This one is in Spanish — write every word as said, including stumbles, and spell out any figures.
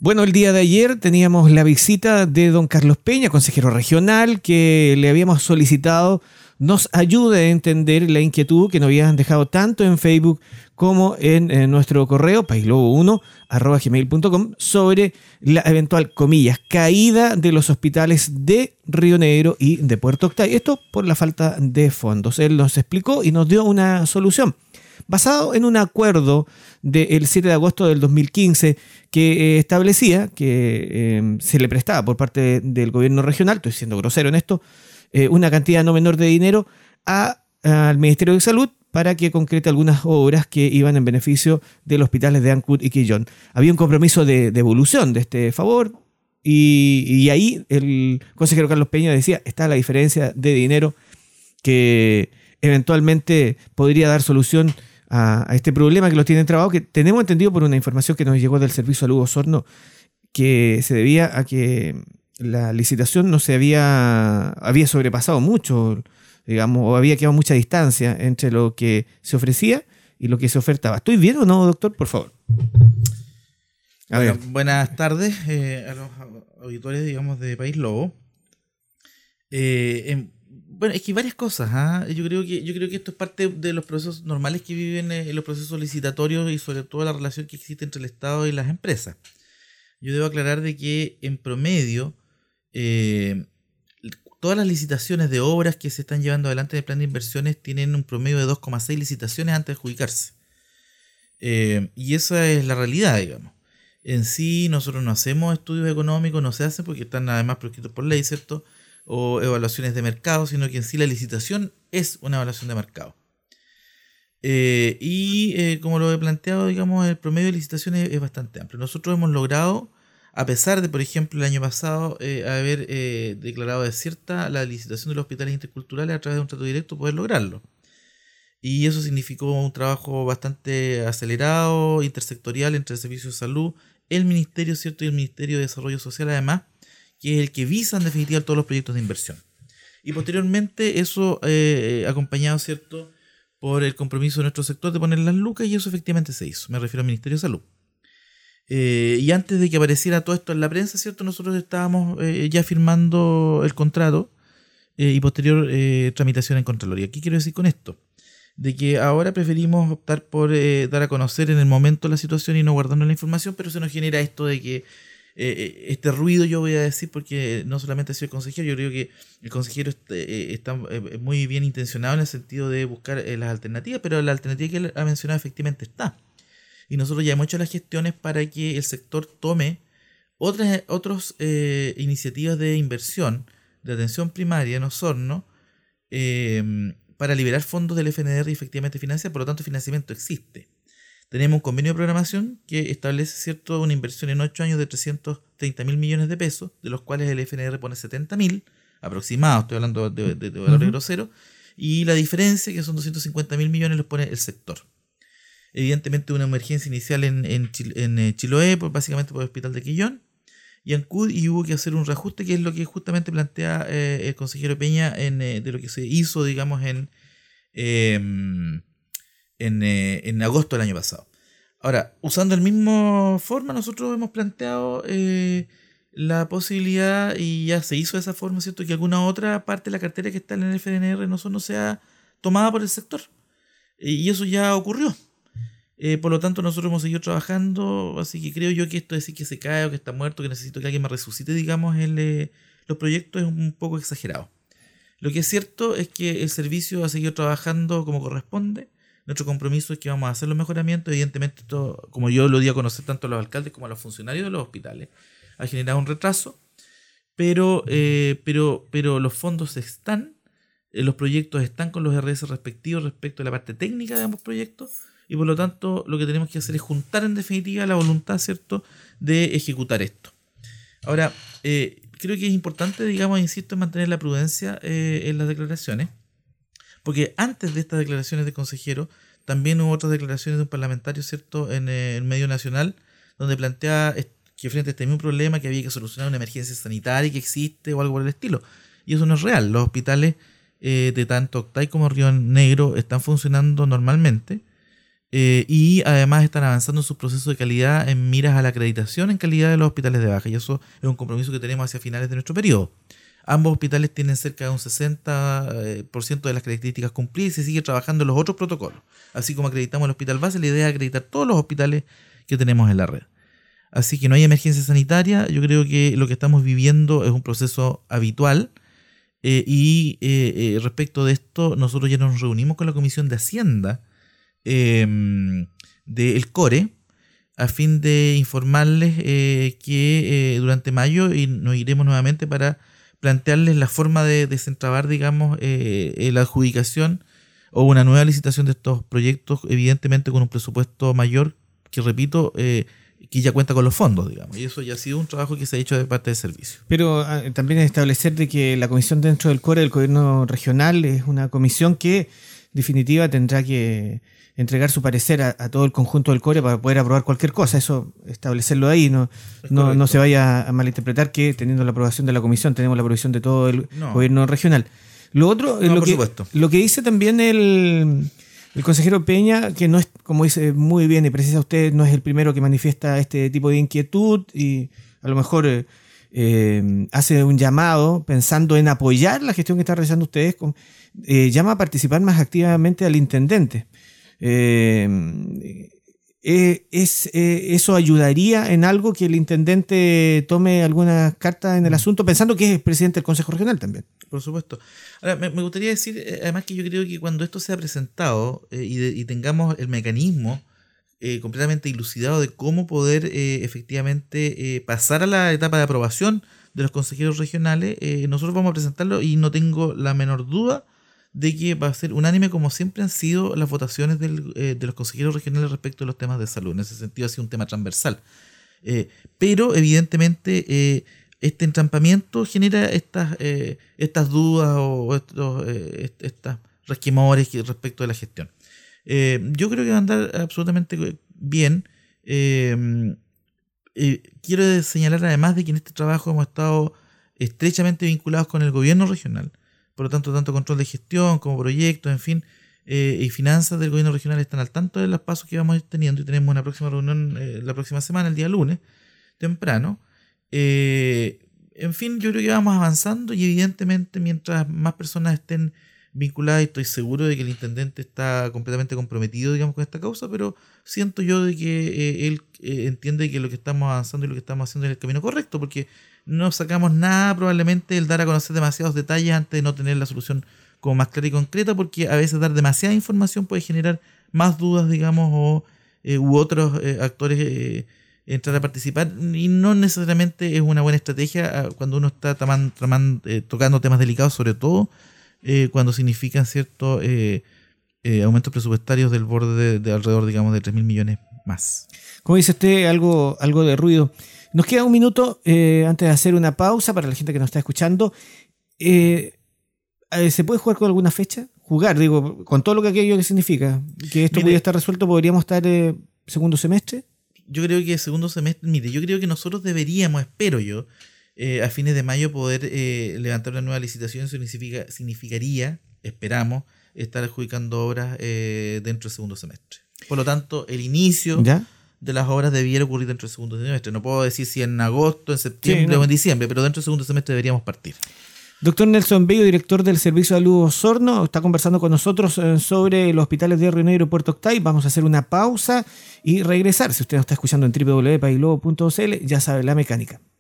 Bueno, el día de ayer teníamos la visita de don Carlos Peña, consejero regional, que le habíamos solicitado nos ayude a entender la inquietud que nos habían dejado tanto en Facebook como en, en nuestro correo paislobo uno arroba gmail punto com sobre la eventual, comillas, caída de los hospitales de Río Negro y de Puerto Octay. Esto por la falta de fondos. Él nos explicó y nos dio una solución. Basado en un acuerdo del siete de agosto del dos mil quince que eh, establecía que eh, se le prestaba por parte del gobierno regional, estoy siendo grosero en esto, eh, una cantidad no menor de dinero a, al Ministerio de Salud para que concrete algunas obras que iban en beneficio de los hospitales de Ancud y Quillón. Había un compromiso de devolución de, de este favor y, y ahí el consejero Carlos Peña decía, está la diferencia de dinero que eventualmente podría dar solución a, a este problema que lo tienen trabado, que tenemos entendido por una información que nos llegó del Servicio de Salud Osorno, que se debía a que la licitación no se había, había sobrepasado mucho, digamos, o había quedado mucha distancia entre lo que se ofrecía y lo que se ofertaba. ¿Estoy bien o no, doctor? Por favor. A bueno, ver. Buenas tardes eh, a los auditores, digamos, de País Lobo. Eh, en, Bueno, es que hay varias cosas, ¿eh? Yo creo que yo creo que esto es parte de los procesos normales que viven en los procesos licitatorios y sobre todo la relación que existe entre el Estado y las empresas. Yo debo aclarar de que en promedio eh, todas las licitaciones de obras que se están llevando adelante en el plan de inversiones tienen un promedio de dos coma seis licitaciones antes de adjudicarse. Eh, y esa es la realidad, digamos. En sí nosotros no hacemos estudios económicos, no se hacen porque están además prescritos por ley, ¿cierto?, o evaluaciones de mercado, sino que en sí la licitación es una evaluación de mercado. Eh, y eh, como lo he planteado, digamos, el promedio de licitaciones es, es bastante amplio. Nosotros hemos logrado, a pesar de, por ejemplo, el año pasado eh, haber eh, declarado desierta la licitación de los hospitales interculturales a través de un trato directo, poder lograrlo. Y eso significó un trabajo bastante acelerado, intersectorial entre el Servicio de Salud, el Ministerio, ¿cierto?, y el Ministerio de Desarrollo Social, además, que es el que visa en definitiva todos los proyectos de inversión. Y posteriormente eso eh, acompañado, ¿cierto?, por el compromiso de nuestro sector de poner las lucas, y eso efectivamente se hizo. Me refiero al Ministerio de Salud. Eh, y antes de que apareciera todo esto en la prensa, ¿cierto?, nosotros estábamos eh, ya firmando el contrato eh, y posterior eh, tramitación en Contraloría. ¿Qué quiero decir con esto? De que ahora preferimos optar por eh, dar a conocer en el momento la situación y no guardarnos la información, pero se nos genera esto de que Eh, este ruido, yo voy a decir, porque no solamente ha sido el consejero, yo creo que el consejero está, eh, está eh, muy bien intencionado en el sentido de buscar eh, las alternativas, pero la alternativa que él ha mencionado efectivamente está. Y nosotros ya hemos hecho las gestiones para que el sector tome otras otros, eh, iniciativas de inversión, de atención primaria en Osorno, eh, para liberar fondos del F N D R y efectivamente financiar, por lo tanto el financiamiento existe. Tenemos un convenio de programación que establece, ¿cierto?, una inversión en ocho años de trescientos treinta mil millones de pesos, de los cuales el F N D R pone setenta mil, aproximados, estoy hablando de, de, de valores uh-huh. groseros, y la diferencia, que son doscientos cincuenta mil millones, los pone el sector. Evidentemente una emergencia inicial en, en, Chil- en Chiloé, pues básicamente por el hospital de Quillón, y Ancud, y hubo que hacer un reajuste, que es lo que justamente plantea eh, el consejero Peña en, eh, de lo que se hizo, digamos, en... Eh, En, eh, en agosto del año pasado. Ahora, usando la misma forma, nosotros hemos planteado eh, la posibilidad, y ya se hizo de esa forma, ¿cierto?, que alguna otra parte de la cartera que está en el F N D R no, no sea tomada por el sector. Y eso ya ocurrió. Eh, por lo tanto, nosotros hemos seguido trabajando, así que creo yo que esto de decir que se cae o que está muerto, que necesito que alguien me resucite, digamos, el, eh, los proyectos, es un poco exagerado. Lo que es cierto es que el servicio ha seguido trabajando como corresponde. Nuestro compromiso es que vamos a hacer los mejoramientos. Evidentemente, esto, como yo lo di a conocer tanto a los alcaldes como a los funcionarios de los hospitales, ha generado un retraso, pero, eh, pero, pero los fondos están, eh, los proyectos están con los R S respectivos respecto a la parte técnica de ambos proyectos, y por lo tanto lo que tenemos que hacer es juntar en definitiva la voluntad, ¿cierto?, de ejecutar esto. Ahora, eh, creo que es importante, digamos, insisto, en mantener la prudencia eh, en las declaraciones, porque antes de estas declaraciones de consejero también hubo otras declaraciones de un parlamentario, ¿cierto?, en el medio nacional, donde plantea que frente a este mismo problema que había que solucionar una emergencia sanitaria que existe o algo por el estilo. Y eso no es real. Los hospitales eh, de tanto Octay como Río Negro están funcionando normalmente. Eh, y además están avanzando en sus procesos de calidad en miras a la acreditación en calidad de los hospitales de baja. Y eso es un compromiso que tenemos hacia finales de nuestro periodo. Ambos hospitales tienen cerca de un sesenta por ciento de las características cumplidas y se sigue trabajando en los otros protocolos. Así como acreditamos el hospital base, la idea es acreditar todos los hospitales que tenemos en la red. Así que no hay emergencia sanitaria. Yo creo que lo que estamos viviendo es un proceso habitual. Eh, y eh, eh, respecto de esto, nosotros ya nos reunimos con la Comisión de Hacienda Eh, del CORE a fin de informarles eh, que eh, durante mayo y nos iremos nuevamente para plantearles la forma de desentrabar, digamos, eh, eh, la adjudicación o una nueva licitación de estos proyectos, evidentemente con un presupuesto mayor, que repito, eh, que ya cuenta con los fondos, digamos, y eso ya ha sido un trabajo que se ha hecho de parte del servicio. Pero ah, también establecer de que la comisión dentro del CORE del gobierno regional es una comisión que definitiva tendrá que entregar su parecer a, a todo el conjunto del CORE para poder aprobar cualquier cosa. Eso, establecerlo ahí, no, no, no se vaya a malinterpretar que teniendo la aprobación de la comisión tenemos la aprobación de todo el no. gobierno regional. Lo otro, no, lo, que, lo que dice también el, el consejero Peña, que no es, como dice muy bien y precisa usted, no es el primero que manifiesta este tipo de inquietud y a lo mejor eh, eh, hace un llamado pensando en apoyar la gestión que están realizando ustedes, con, eh, llama a participar más activamente al intendente. Eh, eh, es, eh, ¿Eso ayudaría en algo que el intendente tome algunas cartas en el asunto, pensando que es el presidente del Consejo Regional también? Por supuesto. Ahora, me, me gustaría decir, eh, además que yo creo que cuando esto sea presentado eh, y, de, y tengamos el mecanismo eh, completamente dilucidado de cómo poder eh, efectivamente eh, pasar a la etapa de aprobación de los consejeros regionales, eh, nosotros vamos a presentarlo y no tengo la menor duda de que va a ser unánime, como siempre han sido las votaciones del, eh, de los consejeros regionales respecto a los temas de salud. En ese sentido ha sido un tema transversal. Eh, pero evidentemente eh, este entrampamiento genera estas, eh, estas dudas o estos eh, estas resquemores respecto de la gestión. Eh, yo creo que va a andar absolutamente bien. Eh, eh, quiero señalar además de que en este trabajo hemos estado estrechamente vinculados con el gobierno regional. Por lo tanto, tanto control de gestión como proyectos, en fin, eh, y finanzas del gobierno regional están al tanto de los pasos que vamos a ir teniendo y tenemos una próxima reunión eh, la próxima semana, el día lunes, temprano. Eh, en fin, yo creo que vamos avanzando y evidentemente mientras más personas estén vinculadas, y estoy seguro de que el intendente está completamente comprometido, digamos, con esta causa, pero siento yo de que eh, él eh, entiende que lo que estamos avanzando y lo que estamos haciendo es el camino correcto, porque no sacamos nada probablemente el dar a conocer demasiados detalles antes de no tener la solución como más clara y concreta, porque a veces dar demasiada información puede generar más dudas, digamos, o eh, u otros eh, actores eh, entrar a participar, y no necesariamente es una buena estrategia cuando uno está taman, taman, eh, tocando temas delicados, sobre todo eh, cuando significan ciertos eh, eh, aumentos presupuestarios del borde de, de alrededor, digamos, de tres mil millones más. Como dice usted, algo, algo de ruido. Nos queda un minuto eh, antes de hacer una pausa para la gente que nos está escuchando. Eh, ¿Se puede jugar con alguna fecha? Jugar, digo, con todo lo que aquello que significa. Que esto pudiera estar resuelto, ¿podríamos estar eh, segundo semestre? Yo creo que segundo semestre, mire, yo creo que nosotros deberíamos, espero yo, eh, a fines de mayo poder eh, levantar una nueva licitación. Eso significa, significaría, esperamos, estar adjudicando obras eh, dentro del segundo semestre. Por lo tanto, el inicio... ¿Ya? de las obras debiera ocurrir dentro del segundo semestre. No puedo decir si en agosto, en septiembre sí, no. o en diciembre, pero dentro del segundo semestre deberíamos partir. Doctor Nelson Bello, director del Servicio de Salud Osorno, está conversando con nosotros sobre los hospitales de Río Negro y Puerto Octay. Vamos a hacer una pausa y regresar. Si usted nos está escuchando en doble u doble u doble u punto país lobo punto c l, ya sabe la mecánica.